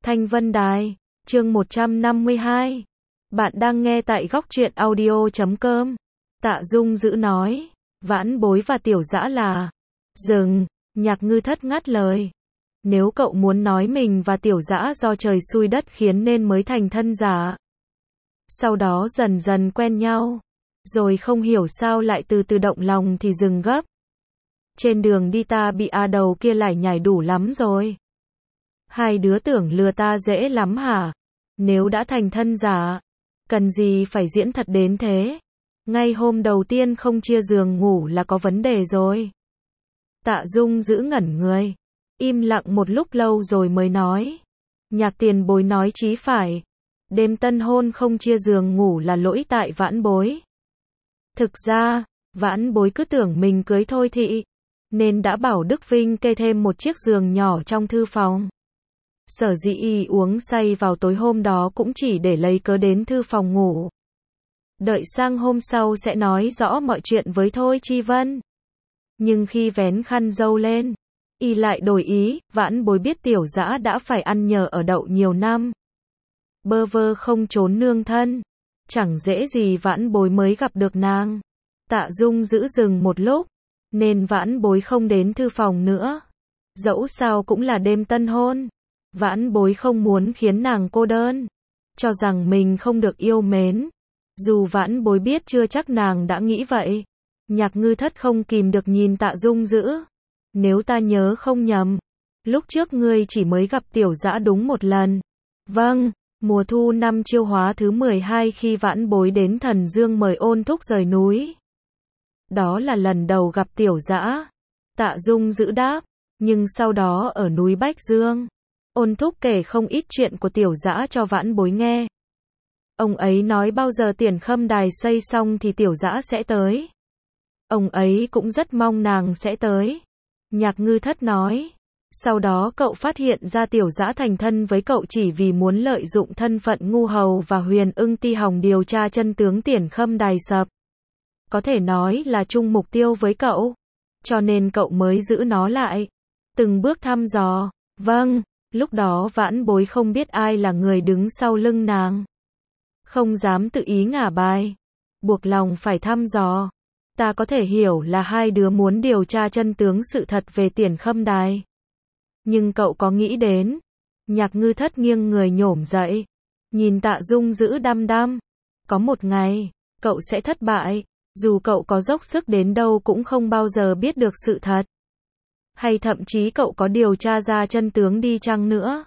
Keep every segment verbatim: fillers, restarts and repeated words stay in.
Thanh Vân Đài, chương một trăm năm mươi hai. Bạn đang nghe tại góc truyện audio chấm com. Tạ Dung Dữ nói, Vãn Bối và Tiểu Dã là... Dừng, Nhạc Ngư Thất ngắt lời. Nếu cậu muốn nói mình và Tiểu Dã do trời xui đất khiến nên mới thành thân giả. Sau đó dần dần quen nhau. Rồi không hiểu sao lại từ từ động lòng thì dừng gấp. Trên đường đi ta bị A đầu kia lải nhải đủ lắm rồi. Hai đứa tưởng lừa ta dễ lắm hả? Nếu đã thành thân giả, cần gì phải diễn thật đến thế? Ngay hôm đầu tiên không chia giường ngủ là có vấn đề rồi. Tạ Dung Dữ ngẩn người, im lặng một lúc lâu rồi mới nói. Nhạc tiền bối nói chí phải. Đêm tân hôn không chia giường ngủ là lỗi tại Vãn Bối. Thực ra, Vãn Bối cứ tưởng mình cưới Thôi Thị, nên đã bảo Đức Vinh kê thêm một chiếc giường nhỏ trong thư phòng. Sở dĩ y uống say vào tối hôm đó cũng chỉ để lấy cớ đến thư phòng ngủ. Đợi sang hôm sau sẽ nói rõ mọi chuyện với Thôi Chi Vân. Nhưng khi vén khăn dâu lên, y lại đổi ý. Vãn Bối biết Tiểu Dã đã phải ăn nhờ ở đậu nhiều năm, bơ vơ không trốn nương thân, chẳng dễ gì Vãn Bối mới gặp được nàng. Tạ Dung Dữ dừng một lúc, nên Vãn Bối không đến thư phòng nữa. Dẫu sao cũng là đêm tân hôn, Vãn Bối không muốn khiến nàng cô đơn, cho rằng mình không được yêu mến. Dù Vãn Bối biết chưa chắc nàng đã nghĩ vậy. Nhạc Ngư Thất không kìm được nhìn Tạ Dung Dữ. Nếu ta nhớ không nhầm, lúc trước ngươi chỉ mới gặp Tiểu Dã đúng một lần. Vâng, mùa thu năm Chiêu Hóa thứ mười hai khi Vãn Bối đến Thần Dương mời Ôn Thúc rời núi. Đó là lần đầu gặp Tiểu Dã. Tạ Dung Dữ đáp, nhưng sau đó ở núi Bách Dương, Ôn Thúc kể không ít chuyện của Tiểu Dã cho Vãn Bối nghe. Ông ấy nói bao giờ Tiền Khâm Đài xây xong thì Tiểu Dã sẽ tới. Ông ấy cũng rất mong nàng sẽ tới. Nhạc Ngư Thất nói, sau đó cậu phát hiện ra Tiểu Dã thành thân với cậu chỉ vì muốn lợi dụng thân phận ngu hầu và Huyền Ưng Ti Hồng điều tra chân tướng Tiền Khâm Đài sập. Có thể nói là chung mục tiêu với cậu, cho nên cậu mới giữ nó lại, từng bước thăm dò. Vâng, lúc đó Vãn Bối không biết ai là người đứng sau lưng nàng, không dám tự ý ngả bài, buộc lòng phải thăm dò. Ta có thể hiểu là hai đứa muốn điều tra chân tướng sự thật về Tiền Khâm Đài. Nhưng cậu có nghĩ đến... Nhạc Ngư Thất nghiêng người nhổm dậy, nhìn Tạ Dung Dữ đăm đăm. Có một ngày, cậu sẽ thất bại. Dù cậu có dốc sức đến đâu cũng không bao giờ biết được sự thật. Hay thậm chí cậu có điều tra ra chân tướng đi chăng nữa.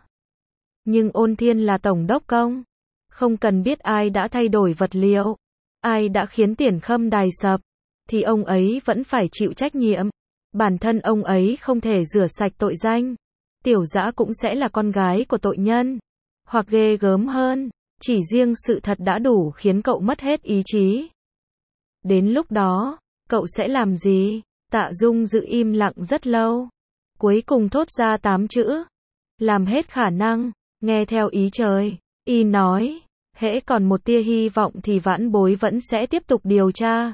Nhưng Ôn Thiên là tổng đốc công, không cần biết ai đã thay đổi vật liệu, ai đã khiến Tiền Khâm Đài sập, thì ông ấy vẫn phải chịu trách nhiệm. Bản thân ông ấy không thể rửa sạch tội danh. Tiểu Dã cũng sẽ là con gái của tội nhân. Hoặc ghê gớm hơn, chỉ riêng sự thật đã đủ khiến cậu mất hết ý chí. Đến lúc đó, cậu sẽ làm gì? Tạ Dung Dữ im lặng rất lâu, cuối cùng thốt ra tám chữ. Làm hết khả năng, nghe theo ý trời. Y nói, hễ còn một tia hy vọng thì Vãn Bối vẫn sẽ tiếp tục điều tra.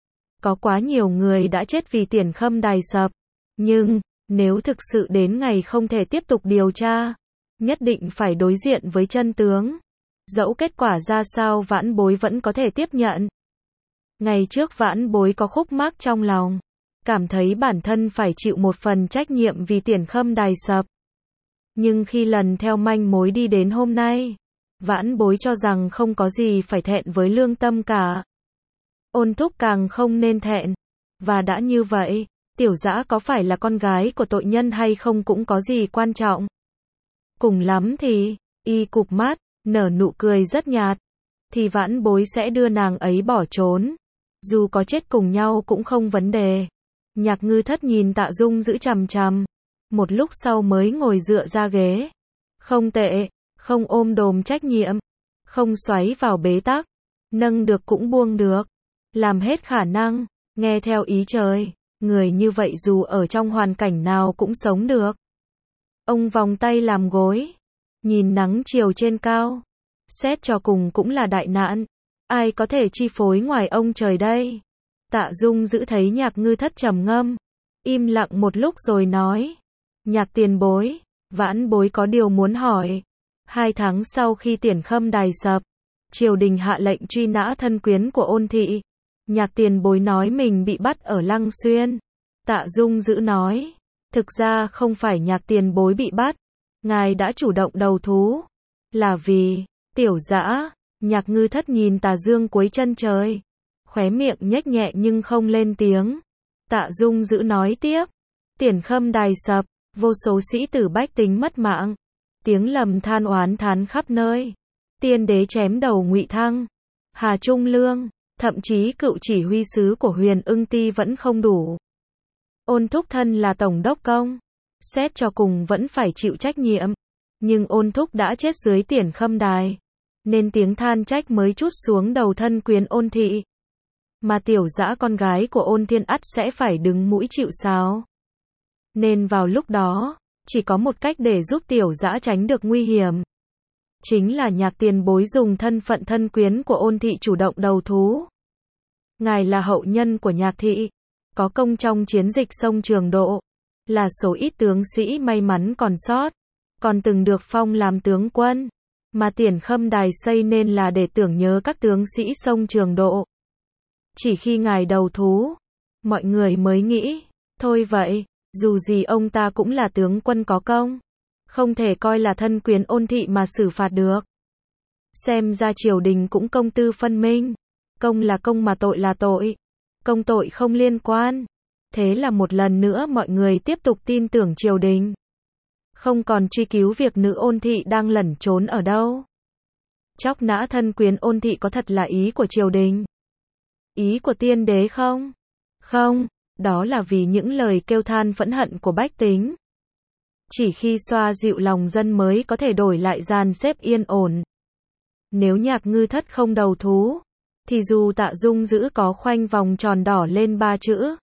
Có quá nhiều người đã chết vì Tiền Khâm Đài sập. Nhưng, nếu thực sự đến ngày không thể tiếp tục điều tra, nhất định phải đối diện với chân tướng. Dẫu kết quả ra sao Vãn Bối vẫn có thể tiếp nhận. Ngày trước Vãn Bối có khúc mắc trong lòng, cảm thấy bản thân phải chịu một phần trách nhiệm vì Tiền Khâm Đài sập. Nhưng khi lần theo manh mối đi đến hôm nay, Vãn Bối cho rằng không có gì phải thẹn với lương tâm cả. Ôn Thúc càng không nên thẹn. Và đã như vậy, Tiểu Dã có phải là con gái của tội nhân hay không cũng có gì quan trọng. Cùng lắm thì, y cụp mắt, nở nụ cười rất nhạt, thì Vãn Bối sẽ đưa nàng ấy bỏ trốn. Dù có chết cùng nhau cũng không vấn đề. Nhạc Ngư Thất nhìn Tạ Dung Dữ chằm chằm, một lúc sau mới ngồi dựa ra ghế. Không tệ, không ôm đồm trách nhiệm, không xoáy vào bế tắc, nâng được cũng buông được, làm hết khả năng, nghe theo ý trời. Người như vậy dù ở trong hoàn cảnh nào cũng sống được. Ông vòng tay làm gối, nhìn nắng chiều trên cao. Xét cho cùng cũng là đại nạn. Ai có thể chi phối ngoài ông trời đây? Tạ Dung Dữ thấy Nhạc Ngư Thất trầm ngâm, im lặng một lúc rồi nói. Nhạc tiền bối, Vãn Bối có điều muốn hỏi. Hai tháng sau khi Tiền Khâm đài sập, triều đình hạ lệnh truy nã thân quyến của Ôn thị. Nhạc Tiền Bối nói mình bị bắt ở Lăng Xuyên. Tạ Dung Dữ nói, thực ra không phải Nhạc Tiền Bối bị bắt, ngài đã chủ động đầu thú. Là vì, Tiểu Dã, Nhạc Ngư Thất nhìn tà dương cuối chân trời, khóe miệng nhếch nhẹ nhưng không lên tiếng. Tạ Dung Dữ nói tiếp, Tiền Khâm đài sập, vô số sĩ tử bách tính mất mạng, tiếng lầm than oán thán khắp nơi. Tiên đế chém đầu Ngụy Thăng, Hà Trung Lương, thậm chí cựu chỉ huy sứ của Huyền Ưng Ti vẫn không đủ. Ôn Thúc thân là tổng đốc công, xét cho cùng vẫn phải chịu trách nhiệm, nhưng Ôn Thúc đã chết dưới Tiền Khâm đài, nên tiếng than trách mới trút xuống đầu thân quyến Ôn thị. Mà Tiểu Dã con gái của Ôn Thiên ắt sẽ phải đứng mũi chịu sào. Nên vào lúc đó, chỉ có một cách để giúp Tiểu Dã tránh được nguy hiểm. Chính là Nhạc Tiền Bối dùng thân phận thân quyến của Ôn thị chủ động đầu thú. Ngài là hậu nhân của Nhạc thị, có công trong chiến dịch sông Trường Độ, là số ít tướng sĩ may mắn còn sót, còn từng được phong làm tướng quân, mà Tiền Khâm đài xây nên là để tưởng nhớ các tướng sĩ sông Trường Độ. Chỉ khi ngài đầu thú, mọi người mới nghĩ, thôi vậy, dù gì ông ta cũng là tướng quân có công, không thể coi là thân quyến Ôn thị mà xử phạt được. Xem ra triều đình cũng công tư phân minh, công là công mà tội là tội, công tội không liên quan. Thế là một lần nữa mọi người tiếp tục tin tưởng triều đình, không còn truy cứu việc nữ Ôn thị đang lẩn trốn ở đâu. Chóc nã thân quyến Ôn thị có thật là ý của triều đình? Ý của tiên đế không? Không, đó là vì những lời kêu than phẫn hận của bách tính. Chỉ khi xoa dịu lòng dân mới có thể đổi lại dàn xếp yên ổn. Nếu Nhạc Ngư Thất không đầu thú, thì dù Tạ Dung Dữ có khoanh vòng tròn đỏ lên ba chữ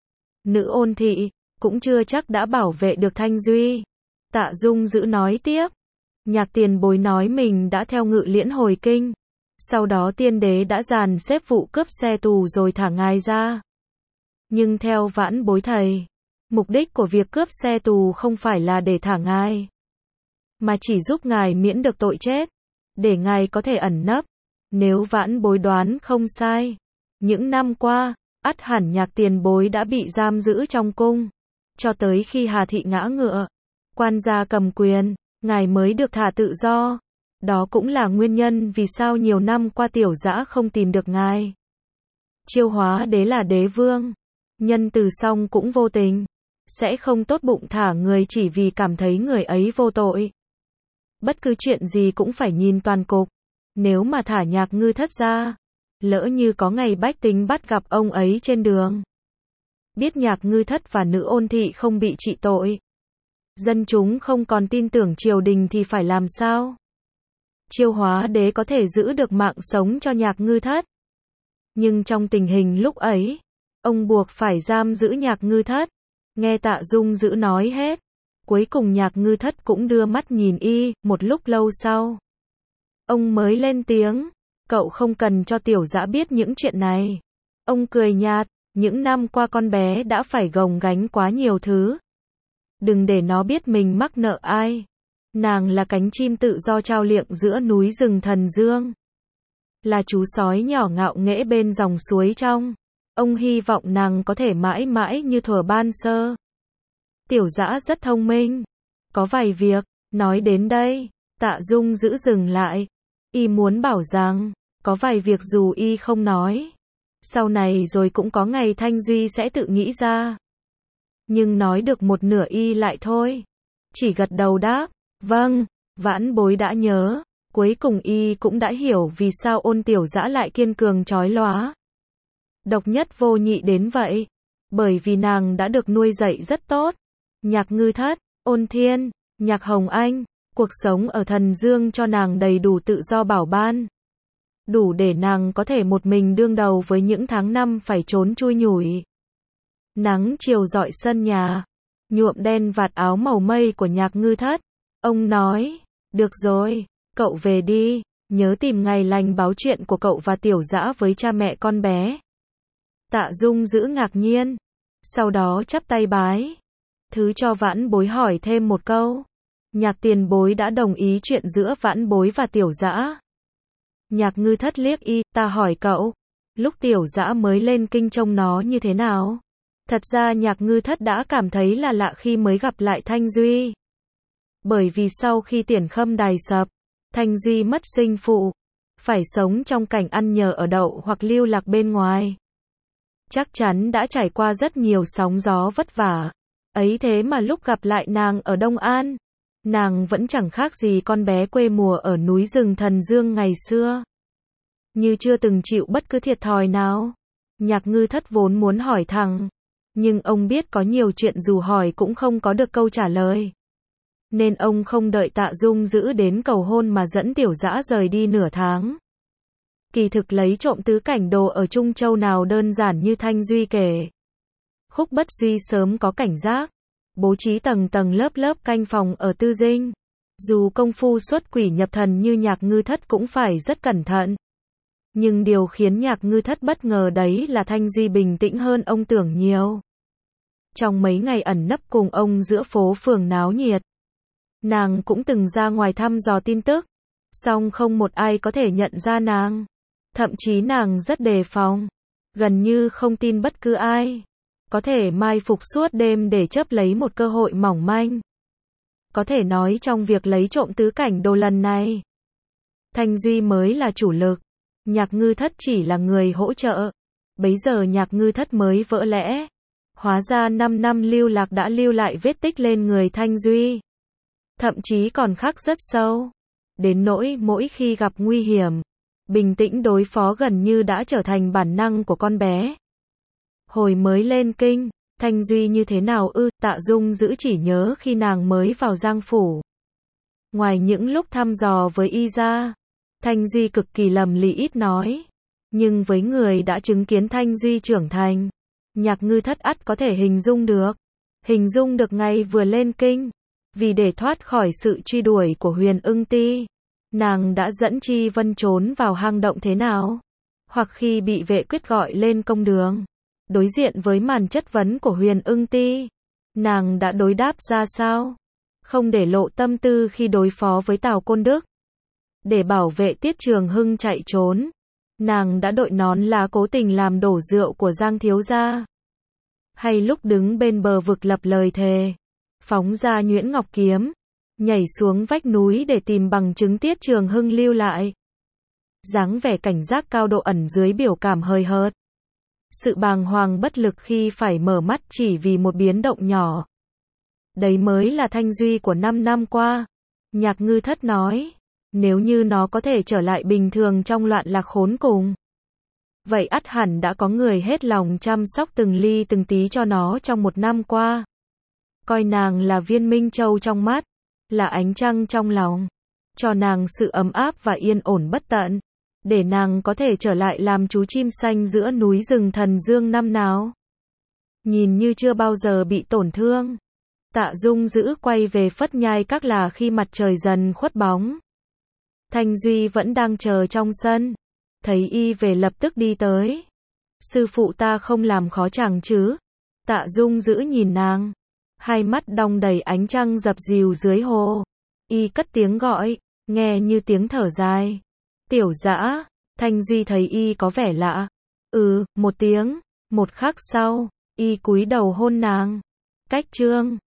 nữ Ôn thị, cũng chưa chắc đã bảo vệ được Thanh Duy. Tạ Dung Dữ nói tiếp, Nhạc Tiền Bối nói mình đã theo Ngự Liễn hồi kinh, sau đó tiên đế đã dàn xếp vụ cướp xe tù rồi thả ngài ra. Nhưng theo Vãn Bối thầy, mục đích của việc cướp xe tù không phải là để thả ngài, mà chỉ giúp ngài miễn được tội chết, để ngài có thể ẩn nấp. Nếu Vãn Bối đoán không sai, những năm qua, ắt hẳn Nhạc Tiền Bối đã bị giam giữ trong cung, cho tới khi Hà thị ngã ngựa, quan gia cầm quyền, ngài mới được thả tự do. Đó cũng là nguyên nhân vì sao nhiều năm qua Tiểu Dã không tìm được ngài. Chiêu Hóa Đế là đế vương, nhân từ song cũng vô tình, sẽ không tốt bụng thả người chỉ vì cảm thấy người ấy vô tội. Bất cứ chuyện gì cũng phải nhìn toàn cục. Nếu mà thả Nhạc Ngư Thất ra, lỡ như có ngày bách tính bắt gặp ông ấy trên đường, biết Nhạc Ngư Thất và nữ Ôn thị không bị trị tội, dân chúng không còn tin tưởng triều đình thì phải làm sao? Chiêu Hóa Đế có thể giữ được mạng sống cho Nhạc Ngư Thất, nhưng trong tình hình lúc ấy, ông buộc phải giam giữ Nhạc Ngư Thất. Nghe Tạ Dung Dữ nói hết, cuối cùng Nhạc Ngư Thất cũng đưa mắt nhìn y. Một lúc lâu sau, ông mới lên tiếng, cậu không cần cho Tiểu Dã biết những chuyện này. Ông cười nhạt, những năm qua con bé đã phải gồng gánh quá nhiều thứ, đừng để nó biết mình mắc nợ ai. Nàng là cánh chim tự do trao liệng giữa núi rừng thần dương, là chú sói nhỏ ngạo nghễ bên dòng suối trong. Ông hy vọng nàng có thể mãi mãi như thuở ban sơ. Tiểu Dã rất thông minh, có vài việc. Nói đến đây, Tạ Dung Dữ dừng lại. Y muốn bảo rằng, có vài việc dù y không nói, sau này rồi cũng có ngày Thanh Duy sẽ tự nghĩ ra. Nhưng nói được một nửa y lại thôi, chỉ gật đầu đáp, vâng, Vãn Bối đã nhớ. Cuối cùng y cũng đã hiểu vì sao Ôn Tiểu Dã lại kiên cường chói lóa, độc nhất vô nhị đến vậy. Bởi vì nàng đã được nuôi dạy rất tốt. Nhạc Ngư Thất, Ôn Thiên, Nhạc Hồng Anh, cuộc sống ở Thần Dương cho nàng đầy đủ tự do bảo ban, đủ để nàng có thể một mình đương đầu với những tháng năm phải trốn chui nhủi. Nắng chiều rọi sân nhà, nhuộm đen vạt áo màu mây của Nhạc Ngư Thất. Ông nói, được rồi, cậu về đi, nhớ tìm ngày lành báo chuyện của cậu và Tiểu Dã với cha mẹ con bé. Tạ Dung Dữ ngạc nhiên, sau đó chắp tay bái. Thứ cho Vãn Bối hỏi thêm một câu. Nhạc tiền bối đã đồng ý chuyện giữa vãn bối và tiểu dã. Nhạc ngư thất liếc y, ta hỏi cậu, lúc tiểu dã mới lên kinh trông nó như thế nào? Thật ra nhạc ngư thất đã cảm thấy là lạ khi mới gặp lại Thanh Duy. Bởi vì sau khi Tiền Khâm đài sập, Thanh Duy mất sinh phụ, phải sống trong cảnh ăn nhờ ở đậu hoặc lưu lạc bên ngoài. Chắc chắn đã trải qua rất nhiều sóng gió vất vả. Ấy thế mà lúc gặp lại nàng ở Đông An, nàng vẫn chẳng khác gì con bé quê mùa ở núi rừng Thần Dương ngày xưa. Như chưa từng chịu bất cứ thiệt thòi nào. Nhạc ngư thất vốn muốn hỏi thẳng, nhưng ông biết có nhiều chuyện dù hỏi cũng không có được câu trả lời. Nên ông không đợi Tạ Dung giữ đến cầu hôn mà dẫn tiểu dã rời đi nửa tháng. Kỳ thực lấy trộm tứ cảnh đồ ở Trung Châu nào đơn giản như Thanh Duy kể. Khúc Bất Duy sớm có cảnh giác, bố trí tầng tầng lớp lớp canh phòng ở Tư Dinh. Dù công phu xuất quỷ nhập thần như nhạc ngư thất cũng phải rất cẩn thận. Nhưng điều khiến nhạc ngư thất bất ngờ đấy là Thanh Duy bình tĩnh hơn ông tưởng nhiều. Trong mấy ngày ẩn nấp cùng ông giữa phố phường náo nhiệt, nàng cũng từng ra ngoài thăm dò tin tức, song không một ai có thể nhận ra nàng. Thậm chí nàng rất đề phòng, gần như không tin bất cứ ai có thể mai phục suốt đêm để chấp lấy một cơ hội mỏng manh. Có thể nói trong việc lấy trộm tứ cảnh đồ lần này, Thanh Duy mới là chủ lực, nhạc ngư thất chỉ là người hỗ trợ. Bấy giờ nhạc ngư thất mới vỡ lẽ. Hóa ra năm năm lưu lạc đã lưu lại vết tích lên người Thanh Duy. Thậm chí còn khắc rất sâu. Đến nỗi mỗi khi gặp nguy hiểm, bình tĩnh đối phó gần như đã trở thành bản năng của con bé. Hồi mới lên kinh, Thanh Duy như thế nào ư? Tạ Dung giữ chỉ nhớ khi nàng mới vào Giang Phủ. Ngoài những lúc thăm dò với y ra, Thanh Duy cực kỳ lầm lĩ ít nói. Nhưng với người đã chứng kiến Thanh Duy trưởng thành, nhạc ngư thất ắt có thể hình dung được. Hình dung được ngày vừa lên kinh, vì để thoát khỏi sự truy đuổi của Huyền Ưng Ti, nàng đã dẫn Chi Vân trốn vào hang động thế nào? Hoặc khi bị vệ quyết gọi lên công đường, đối diện với màn chất vấn của Huyền Ưng Ti, nàng đã đối đáp ra sao? Không để lộ tâm tư khi đối phó với Tào Côn Đức. Để bảo vệ Tiết Trường Hưng chạy trốn, nàng đã đội nón lá cố tình làm đổ rượu của Giang thiếu gia. Hay lúc đứng bên bờ vực lập lời thề, phóng ra nhuyễn ngọc kiếm, nhảy xuống vách núi để tìm bằng chứng Tiết Trường Hưng lưu lại. Dáng vẻ cảnh giác cao độ ẩn dưới biểu cảm hời hợt. Sự bàng hoàng bất lực khi phải mở mắt chỉ vì một biến động nhỏ. Đấy mới là Thanh Duy của năm năm qua. Nhạc ngư thất nói, nếu như nó có thể trở lại bình thường trong loạn lạc khốn cùng, vậy ắt hẳn đã có người hết lòng chăm sóc từng ly từng tí cho nó trong một năm qua. Coi nàng là viên minh châu trong mắt, là ánh trăng trong lòng, cho nàng sự ấm áp và yên ổn bất tận, để nàng có thể trở lại làm chú chim xanh giữa núi rừng Thần Dương năm nào. Nhìn như chưa bao giờ bị tổn thương, Tạ Dung giữ quay về Phất Nhai Các là khi mặt trời dần khuất bóng. Thanh Duy vẫn đang chờ trong sân, thấy y về lập tức đi tới. Sư phụ ta không làm khó chàng chứ? Tạ Dung giữ nhìn nàng, hai mắt đong đầy ánh trăng dập dìu dưới hồ. Y cất tiếng gọi, nghe như tiếng thở dài. Tiểu Dã. Thanh Duy thấy y có vẻ lạ. Ừ, một tiếng. Một khắc sau, y cúi đầu hôn nàng. Cách chương